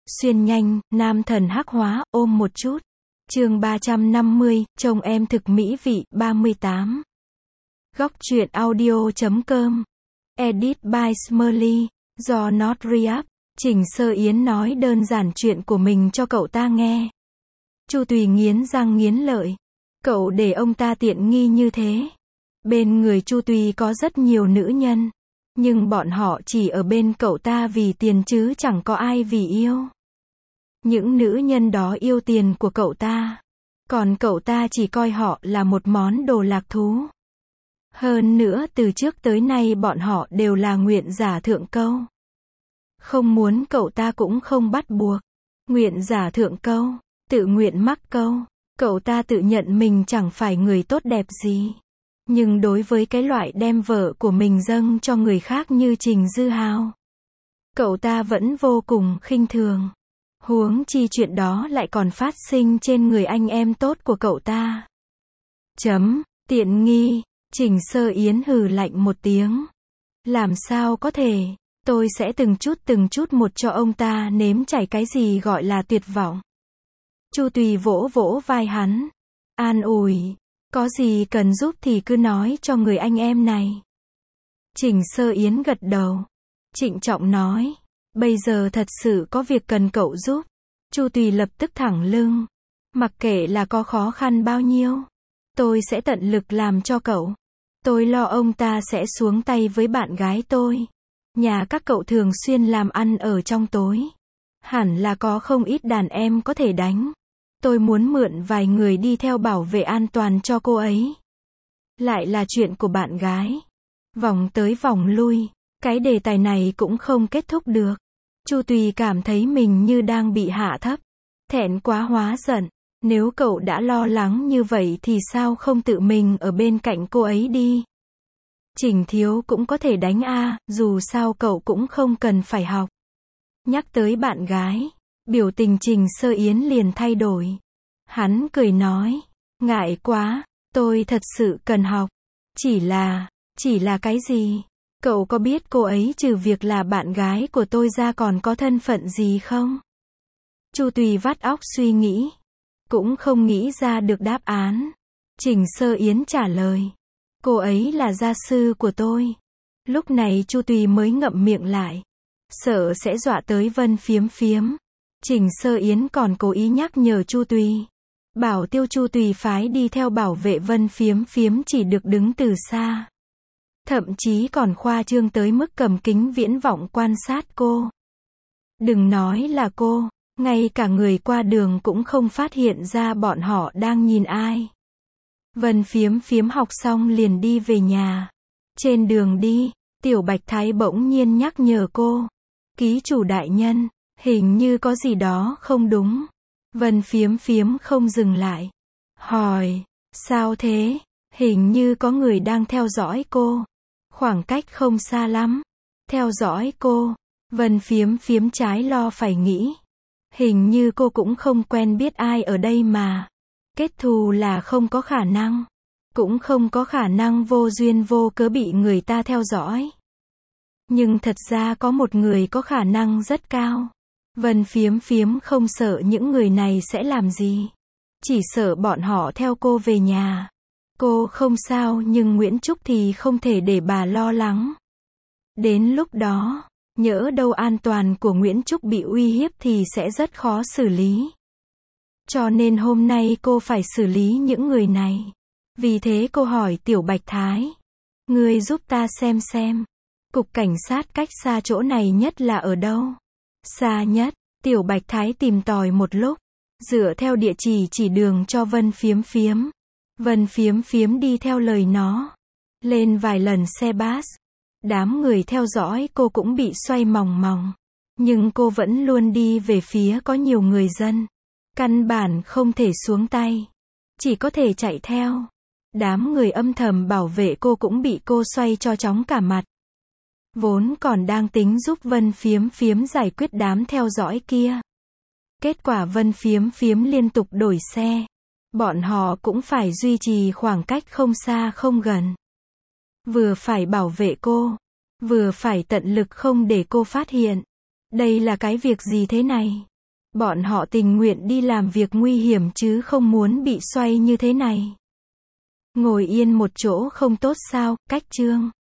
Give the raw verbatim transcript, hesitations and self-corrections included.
Xuyên nhanh, nam thần hắc hóa, ôm một chút. Chương ba trăm năm mươi, chồng em thực mỹ vị, ba mươi tám. Góc truyện audio chấm com. Edit by Smurly. Do Not Re-up. Trình Sơ Yến nói đơn giản chuyện của mình cho cậu ta nghe. Chu Tùy nghiến răng nghiến lợi. Cậu để ông ta tiện nghi như thế. Bên người Chu Tùy có rất nhiều nữ nhân. Nhưng bọn họ chỉ ở bên cậu ta vì tiền chứ chẳng có ai vì yêu. Những nữ nhân đó yêu tiền của cậu ta. Còn cậu ta chỉ coi họ là một món đồ lạc thú. Hơn nữa từ trước tới nay bọn họ đều là nguyện giả thượng câu. Không muốn cậu ta cũng không bắt buộc. Nguyện giả thượng câu, tự nguyện mắc câu. Cậu ta tự nhận mình chẳng phải người tốt đẹp gì. Nhưng đối với cái loại đem vợ của mình dâng cho người khác như Trình Dư Hào, cậu ta vẫn vô cùng khinh thường. Huống chi chuyện đó lại còn phát sinh trên người anh em tốt của cậu ta. Chấm, tiện nghi. Trình Sơ Yến hừ lạnh một tiếng. Làm sao có thể, tôi sẽ từng chút từng chút một cho ông ta nếm trải cái gì gọi là tuyệt vọng. Chu Tùy vỗ vỗ vai hắn. An ủi, có gì cần giúp thì cứ nói cho người anh em này. Trình Sơ Yến gật đầu. Trịnh trọng nói, bây giờ thật sự có việc cần cậu giúp. Chu Tùy lập tức thẳng lưng. Mặc kệ là có khó khăn bao nhiêu, tôi sẽ tận lực làm cho cậu. Tôi lo ông ta sẽ xuống tay với bạn gái tôi. Nhà các cậu thường xuyên làm ăn ở trong tối. Hẳn là có không ít đàn em có thể đánh. Tôi muốn mượn vài người đi theo bảo vệ an toàn cho cô ấy. Lại là chuyện của bạn gái. Vòng tới vòng lui, cái đề tài này cũng không kết thúc được. Chu Tùy cảm thấy mình như đang bị hạ thấp. Thẹn quá hóa giận. Nếu cậu đã lo lắng như vậy thì sao không tự mình ở bên cạnh cô ấy đi. Trình Thiếu cũng có thể đánh a, dù sao cậu cũng không cần phải học. Nhắc tới bạn gái, biểu tình Trình Sơ Yến liền thay đổi. Hắn cười nói, ngại quá, tôi thật sự cần học. Chỉ là, chỉ là cái gì? Cậu có biết cô ấy trừ việc là bạn gái của tôi ra còn có thân phận gì không? Chu Tùy vắt óc suy nghĩ. Cũng không nghĩ ra được đáp án. Trình Sơ Yến trả lời. Cô ấy là gia sư của tôi. Lúc này Chu Tùy mới ngậm miệng lại. Sợ sẽ dọa tới Vân Phiếm Phiếm. Trình Sơ Yến còn cố ý nhắc nhở Chu Tùy. Bảo Tiêu Chu Tùy phái đi theo bảo vệ Vân Phiếm Phiếm chỉ được đứng từ xa. Thậm chí còn khoa trương tới mức cầm kính viễn vọng quan sát cô. Đừng nói là cô, ngay cả người qua đường cũng không phát hiện ra bọn họ đang nhìn ai. Vân Phiếm Phiếm học xong liền đi về nhà. Trên đường đi, Tiểu Bạch Thái bỗng nhiên nhắc nhở cô. Ký chủ đại nhân, hình như có gì đó không đúng. Vân Phiếm Phiếm không dừng lại. Hỏi, sao thế? Hình như có người đang theo dõi cô. Khoảng cách không xa lắm. Theo dõi cô. Vân Phiếm Phiếm trái lo phải nghĩ. Hình như cô cũng không quen biết ai ở đây mà. Kết thù là không có khả năng. Cũng không có khả năng vô duyên vô cớ bị người ta theo dõi. Nhưng thật ra có một người có khả năng rất cao. Vân Phiếm Phiếm không sợ những người này sẽ làm gì. Chỉ sợ bọn họ theo cô về nhà. Cô không sao nhưng Nguyễn Trúc thì không thể để bà lo lắng. Đến lúc đó, nhỡ đâu an toàn của Nguyễn Trúc bị uy hiếp thì sẽ rất khó xử lý. Cho nên hôm nay cô phải xử lý những người này. Vì thế cô hỏi Tiểu Bạch Thái. Ngươi giúp ta xem xem. Cục cảnh sát cách xa chỗ này nhất là ở đâu? Xa nhất. Tiểu Bạch Thái tìm tòi một lúc. Dựa theo địa chỉ chỉ đường cho Vân Phiếm Phiếm. Vân Phiếm Phiếm đi theo lời nó. Lên vài lần xe bus. Đám người theo dõi cô cũng bị xoay mòng mòng. Nhưng cô vẫn luôn đi về phía có nhiều người dân. Căn bản không thể xuống tay. Chỉ có thể chạy theo. Đám người âm thầm bảo vệ cô cũng bị cô xoay cho chóng cả mặt. Vốn còn đang tính giúp Vân Phiếm Phiếm giải quyết đám theo dõi kia. Kết quả Vân Phiếm Phiếm liên tục đổi xe. Bọn họ cũng phải duy trì khoảng cách không xa không gần. Vừa phải bảo vệ cô, vừa phải tận lực không để cô phát hiện. Đây là cái việc gì thế này? Bọn họ tình nguyện đi làm việc nguy hiểm chứ không muốn bị xoay như thế này. Ngồi yên một chỗ không tốt sao, cách chương.